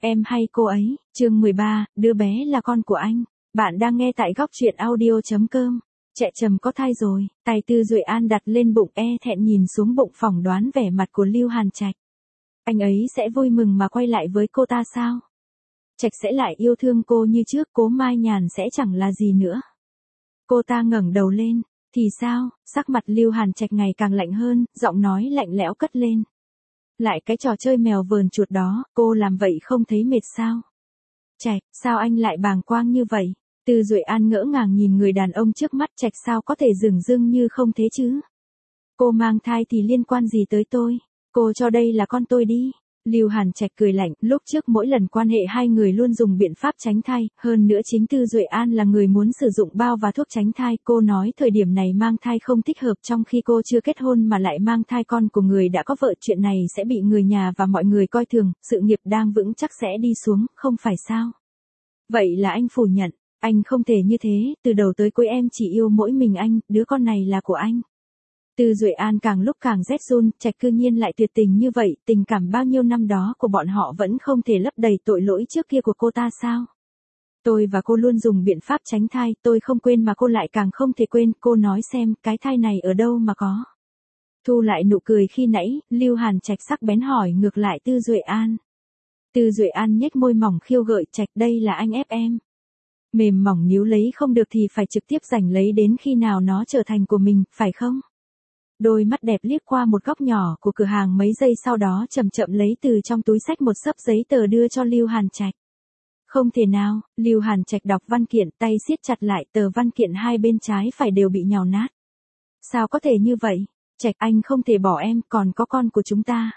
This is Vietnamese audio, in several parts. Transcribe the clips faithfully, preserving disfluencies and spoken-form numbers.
Em hay cô ấy, chương mười ba, đứa bé là con của anh. Bạn đang nghe tại góc truyện audio.com. Trẻ trầm có thai rồi, tay Tư Duệ An đặt lên bụng e thẹn nhìn xuống bụng phỏng đoán vẻ mặt của Lưu Hàn Trạch. Anh ấy sẽ vui mừng mà quay lại với cô ta sao? Trạch sẽ lại yêu thương cô như trước, Cố Mai Nhàn sẽ chẳng là gì nữa. Cô ta ngẩng đầu lên, thì sao? Sắc mặt Lưu Hàn Trạch ngày càng lạnh hơn, giọng nói lạnh lẽo cất lên. Lại cái trò chơi mèo vờn chuột đó, cô làm vậy không thấy mệt sao? Trạch, sao anh lại bàng quang như vậy? Tư Duệ An ngỡ ngàng nhìn người đàn ông trước mắt. Trạch sao có thể dửng dưng như không thế chứ? Cô mang thai thì liên quan gì tới tôi? Cô cho đây là con tôi đi. Lưu Hàn Trạch cười lạnh, lúc trước mỗi lần quan hệ hai người luôn dùng biện pháp tránh thai, hơn nữa chính Tư Duệ An là người muốn sử dụng bao và thuốc tránh thai. Cô nói thời điểm này mang thai không thích hợp, trong khi cô chưa kết hôn mà lại mang thai con của người đã có vợ, chuyện này sẽ bị người nhà và mọi người coi thường, sự nghiệp đang vững chắc sẽ đi xuống, không phải sao? Vậy là anh phủ nhận, anh không thể như thế, từ đầu tới cuối em chỉ yêu mỗi mình anh, đứa con này là của anh. Tư Duệ An càng lúc càng rét run, Trạch cư nhiên lại tuyệt tình như vậy, tình cảm bao nhiêu năm đó của bọn họ vẫn không thể lấp đầy tội lỗi trước kia của cô ta sao? Tôi và cô luôn dùng biện pháp tránh thai, tôi không quên mà cô lại càng không thể quên, cô nói xem, cái thai này ở đâu mà có? Thu lại nụ cười khi nãy, Lưu Hàn Trạch sắc bén hỏi ngược lại Tư Duệ An. Tư Duệ An nhếch môi mỏng khiêu gợi, Trạch đây là anh ép em. Mềm mỏng níu lấy không được thì phải trực tiếp giành lấy đến khi nào nó trở thành của mình, phải không? Đôi mắt đẹp liếc qua một góc nhỏ của cửa hàng mấy giây sau đó chậm chậm lấy từ trong túi xách một xấp giấy tờ đưa cho Lưu Hàn Trạch. Không thể nào, Lưu Hàn Trạch đọc văn kiện, tay siết chặt lại, tờ văn kiện hai bên trái phải đều bị nhào nát. Sao có thể như vậy? Trạch, anh không thể bỏ em, còn có con của chúng ta.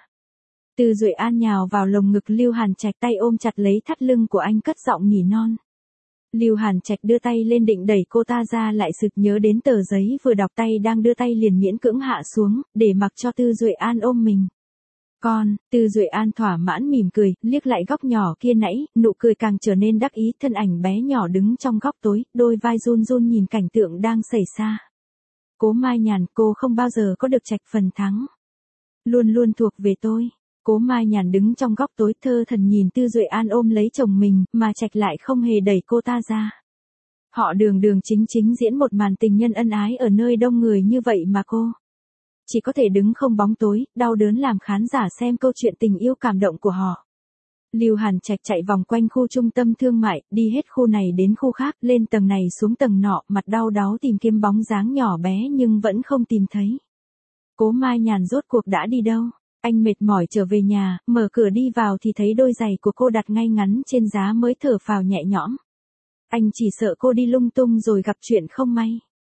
Tư Duệ An nhào vào lồng ngực Lưu Hàn Trạch, tay ôm chặt lấy thắt lưng của anh, cất giọng nỉ non. Lưu Hàn Trạch đưa tay lên định đẩy cô ta ra, lại sực nhớ đến tờ giấy vừa đọc, tay đang đưa tay liền miễn cưỡng hạ xuống, để mặc cho Tư Duệ An ôm mình. Con, Tư Duệ An thỏa mãn mỉm cười, liếc lại góc nhỏ kia nãy, nụ cười càng trở nên đắc ý, thân ảnh bé nhỏ đứng trong góc tối, đôi vai run run nhìn cảnh tượng đang xảy ra. Cố Mai Nhàn, cô không bao giờ có được Trạch phần thắng. Luôn luôn thuộc về tôi. Cố Mai Nhàn đứng trong góc tối thơ thần nhìn Tư Duệ An ôm lấy chồng mình, mà Trạch lại không hề đẩy cô ta ra. Họ đường đường chính chính diễn một màn tình nhân ân ái ở nơi đông người như vậy mà cô chỉ có thể đứng không bóng tối, đau đớn làm khán giả xem câu chuyện tình yêu cảm động của họ. Lưu Hàn Trạch chạy vòng quanh khu trung tâm thương mại, đi hết khu này đến khu khác, lên tầng này xuống tầng nọ, mặt đau đáu tìm kiếm bóng dáng nhỏ bé nhưng vẫn không tìm thấy. Cố Mai Nhàn rốt cuộc đã đi đâu? Anh mệt mỏi trở về nhà, mở cửa đi vào thì thấy đôi giày của cô đặt ngay ngắn trên giá mới thở phào nhẹ nhõm. Anh chỉ sợ cô đi lung tung rồi gặp chuyện không may.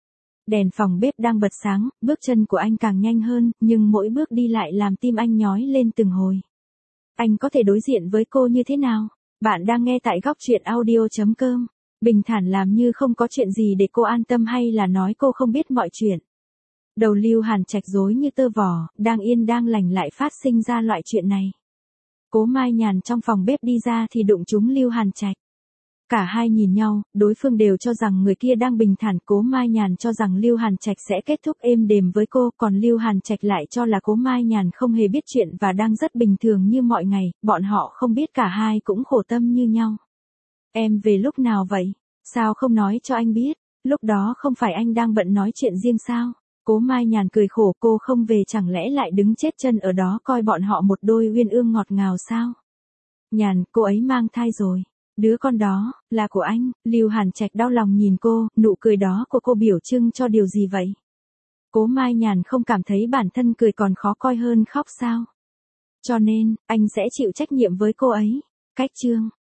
Đèn phòng bếp đang bật sáng, bước chân của anh càng nhanh hơn, nhưng mỗi bước đi lại làm tim anh nhói lên từng hồi. Anh có thể đối diện với cô như thế nào? Bạn đang nghe tại góc truyện audio.com. Bình thản làm như không có chuyện gì để cô an tâm, hay là nói cô không biết mọi chuyện? Đầu Lưu Hàn Trạch rối như tơ vò, đang yên đang lành lại phát sinh ra loại chuyện này. Cố Mai Nhàn trong phòng bếp đi ra thì đụng trúng Lưu Hàn Trạch. Cả hai nhìn nhau, đối phương đều cho rằng người kia đang bình thản, Cố Mai Nhàn cho rằng Lưu Hàn Trạch sẽ kết thúc êm đềm với cô, còn Lưu Hàn Trạch lại cho là Cố Mai Nhàn không hề biết chuyện và đang rất bình thường như mọi ngày, bọn họ không biết cả hai cũng khổ tâm như nhau. Em về lúc nào vậy? Sao không nói cho anh biết? Lúc đó không phải anh đang bận nói chuyện riêng sao? Cố Mai Nhàn cười khổ, cô không về chẳng lẽ lại đứng chết chân ở đó coi bọn họ một đôi uyên ương ngọt ngào sao? Nhàn, cô ấy mang thai rồi. Đứa con đó, là của anh. Lưu Hàn Trạch đau lòng nhìn cô, nụ cười đó của cô biểu trưng cho điều gì vậy? Cố Mai Nhàn không cảm thấy bản thân cười còn khó coi hơn khóc sao? Cho nên, anh sẽ chịu trách nhiệm với cô ấy. Cách chương.